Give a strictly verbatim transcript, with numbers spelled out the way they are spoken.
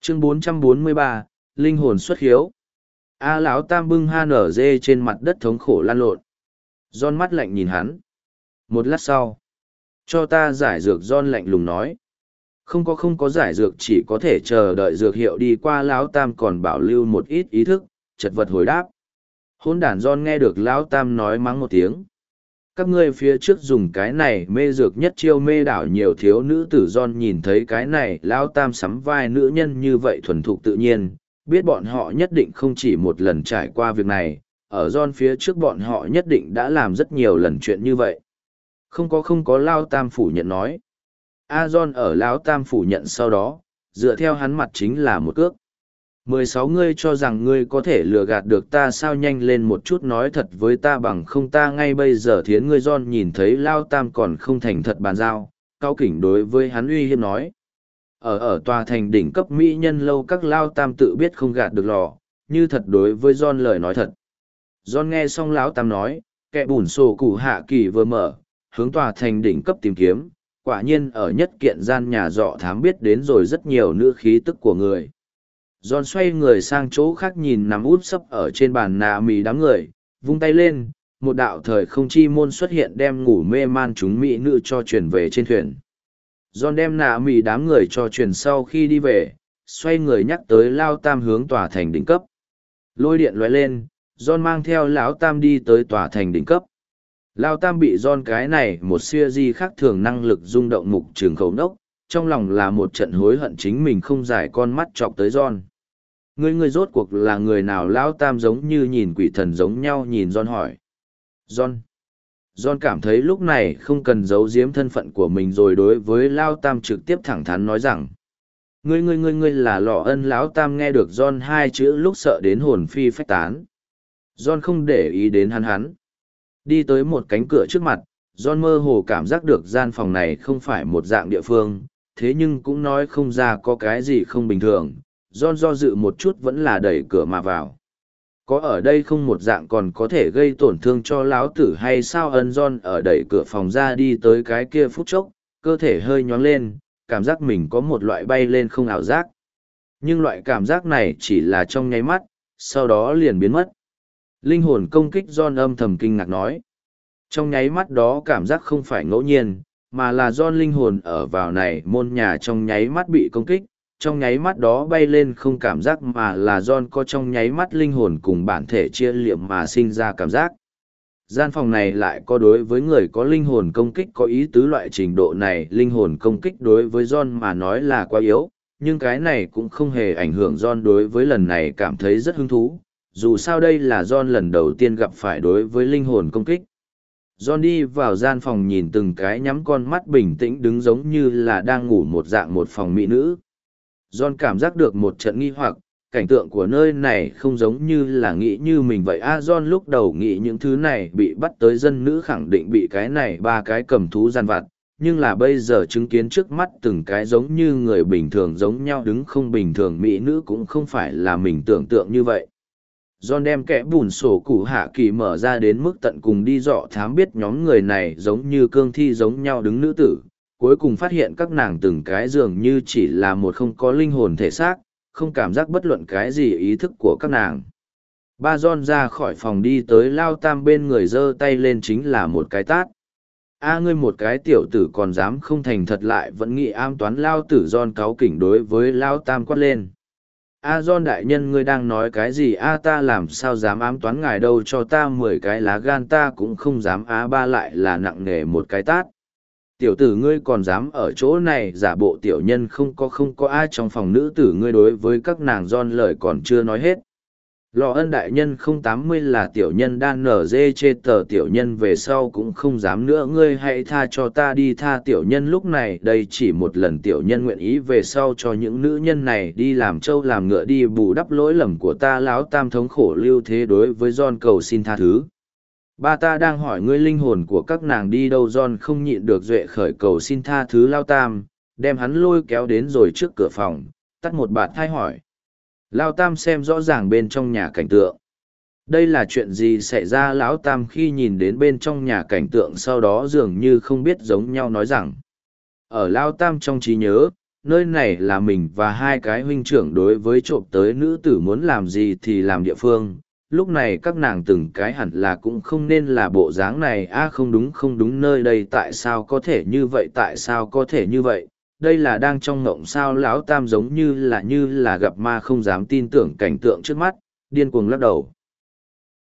Chương bốn trăm bốn mươi ba, Linh hồn xuất hiếu. A lão tam bưng hát en dê trên mặt đất thống khổ lăn lộn. John mắt lạnh nhìn hắn. Một lát sau, cho ta giải dược, John lạnh lùng nói. Không có không có giải dược, chỉ có thể chờ đợi dược hiệu đi qua. Lão tam còn bảo lưu một ít ý thức, chật vật hồi đáp. Hôn đản John nghe được lão tam nói mắng một tiếng. Các ngươi phía trước dùng cái này mê dược nhất chiêu mê đảo nhiều thiếu nữ tử. John nhìn thấy cái này lão tam sắm vai nữ nhân như vậy thuần thục tự nhiên, biết bọn họ nhất định không chỉ một lần trải qua việc này, ở John phía trước bọn họ nhất định đã làm rất nhiều lần chuyện như vậy. Không có không có, Lão tam phủ nhận nói. A John ở Lão tam phủ nhận sau đó, dựa theo hắn mặt chính là một cước. Mười sáu ngươi cho rằng ngươi có thể lừa gạt được ta sao? Nhanh lên một chút nói thật với ta bằng không ta ngay bây giờ thiến ngươi. John nhìn thấy Lão tam còn không thành thật bàn giao, cao kỉnh đối với hắn uy hiếp nói. Ở ở tòa thành đỉnh cấp mỹ nhân lâu, các Lão tam tự biết không gạt được lò, như thật đối với John lời nói thật. John nghe xong Lão tam nói, kẻ bùn sổ cụ hạ kỳ vừa mở, hướng tòa thành đỉnh cấp tìm kiếm, quả nhiên ở nhất kiện gian nhà dọ thám biết đến rồi rất nhiều nữ khí tức của người. John xoay người sang chỗ khác nhìn nằm úp sấp ở trên bàn nà mì đám người, vung tay lên, một đạo thời không chi môn xuất hiện đem ngủ mê man chúng mỹ nữ cho chuyển về trên thuyền. John đem nà mì đám người cho chuyển sau khi đi về, xoay người nhắc tới Lao Tam hướng tòa thành đỉnh cấp. Lôi điện lóe lên, John mang theo Lão Tam đi tới tòa thành đỉnh cấp. Lao Tam bị John cái này một siêu di khác thường năng lực rung động mục trường khẩu nốc, trong lòng là một trận hối hận chính mình không giải con mắt chọc tới John. Ngươi ngươi rốt cuộc là người nào? Lão Tam giống như nhìn quỷ thần giống nhau nhìn John hỏi. John. John cảm thấy lúc này không cần giấu giếm thân phận của mình rồi, đối với Lao Tam trực tiếp thẳng thắn nói rằng. Ngươi ngươi ngươi ngươi là Lọ Ân. Lão Tam nghe được John hai chữ lúc sợ đến hồn phi phách tán. John không để ý đến hắn hắn. Đi tới một cánh cửa trước mặt, John mơ hồ cảm giác được gian phòng này không phải một dạng địa phương, thế nhưng cũng nói không ra có cái gì không bình thường. John do dự một chút vẫn là đẩy cửa mà vào. Có ở đây không một dạng còn có thể gây tổn thương cho lão tử hay sao? Ân. John ở đẩy cửa phòng ra đi tới cái kia phút chốc, cơ thể hơi nhoáng lên, cảm giác mình có một loại bay lên không ảo giác. Nhưng loại cảm giác này chỉ là trong nháy mắt, sau đó liền biến mất. Linh hồn công kích. John âm thầm kinh ngạc nói. Trong nháy mắt đó cảm giác không phải ngẫu nhiên, mà là John linh hồn ở vào này môn nhà trong nháy mắt bị công kích, trong nháy mắt đó bay lên không cảm giác, mà là John có trong nháy mắt linh hồn cùng bản thể chia liệm mà sinh ra cảm giác. Gian phòng này lại có đối với người có linh hồn công kích có ý tứ. Loại trình độ này linh hồn công kích đối với John mà nói là quá yếu, nhưng cái này cũng không hề ảnh hưởng John đối với lần này cảm thấy rất hứng thú. Dù sao đây là John lần đầu tiên gặp phải đối với linh hồn công kích. John đi vào gian phòng nhìn từng cái nhắm con mắt bình tĩnh đứng giống như là đang ngủ một dạng một phòng mỹ nữ. John cảm giác được một trận nghi hoặc, cảnh tượng của nơi này không giống như là nghĩ như mình vậy. A John lúc đầu nghĩ những thứ này bị bắt tới dân nữ khẳng định bị cái này ba cái cầm thú gian vặt, nhưng là bây giờ chứng kiến trước mắt từng cái giống như người bình thường giống nhau đứng không bình thường mỹ nữ cũng không phải là mình tưởng tượng như vậy. John đem kẽ bùn sổ cụ hạ kỳ mở ra đến mức tận cùng đi dọ thám biết nhóm người này giống như cương thi giống nhau đứng nữ tử, cuối cùng phát hiện các nàng từng cái dường như chỉ là một không có linh hồn thể xác, không cảm giác bất luận cái gì ý thức của các nàng. Ba John ra khỏi phòng đi tới Lao Tam bên người giơ tay lên chính là một cái tát. A ngươi một cái tiểu tử còn dám không thành thật lại vẫn nghĩ ám toán Lao tử. John cáu kỉnh đối với Lao Tam quát lên. A John đại nhân ngươi đang nói cái gì? A ta làm sao dám ám toán ngài đâu, cho ta mười cái lá gan ta cũng không dám. A ba lại là nặng nề một cái tát. Tiểu tử ngươi còn dám ở chỗ này giả bộ tiểu nhân? Không có không có ai trong phòng nữ tử ngươi đối với các nàng. John lời còn chưa nói hết. Lò Ân đại nhân không tám mươi là tiểu nhân đang nở dê chê tờ tiểu nhân về sau cũng không dám nữa, ngươi hãy tha cho ta đi. Tha tiểu nhân lúc này đây chỉ một lần, tiểu nhân nguyện ý về sau cho những nữ nhân này đi làm trâu làm ngựa đi bù đắp lỗi lầm của ta. Lão Tam thống khổ lưu thế đối với John cầu xin tha thứ. Ba ta đang hỏi ngươi linh hồn của các nàng đi đâu? John không nhịn được duệ khởi cầu xin tha thứ Lao Tam, đem hắn lôi kéo đến rồi trước cửa phòng, tắt một bạt thai hỏi. Lao Tam xem rõ ràng bên trong nhà cảnh tượng. Đây là chuyện gì xảy ra? Lão Tam khi nhìn đến bên trong nhà cảnh tượng sau đó dường như không biết giống nhau nói rằng. Ở Lao Tam trong trí nhớ, nơi này là mình và hai cái huynh trưởng đối với trộm tới nữ tử muốn làm gì thì làm địa phương. Lúc này các nàng từng cái hẳn là cũng không nên là bộ dáng này. A không đúng không đúng, nơi đây tại sao có thể như vậy, tại sao có thể như vậy, đây là đang trong ngộng sao? Lão Tam giống như là như là gặp ma, không dám tin tưởng cảnh tượng trước mắt, điên cuồng lắc đầu.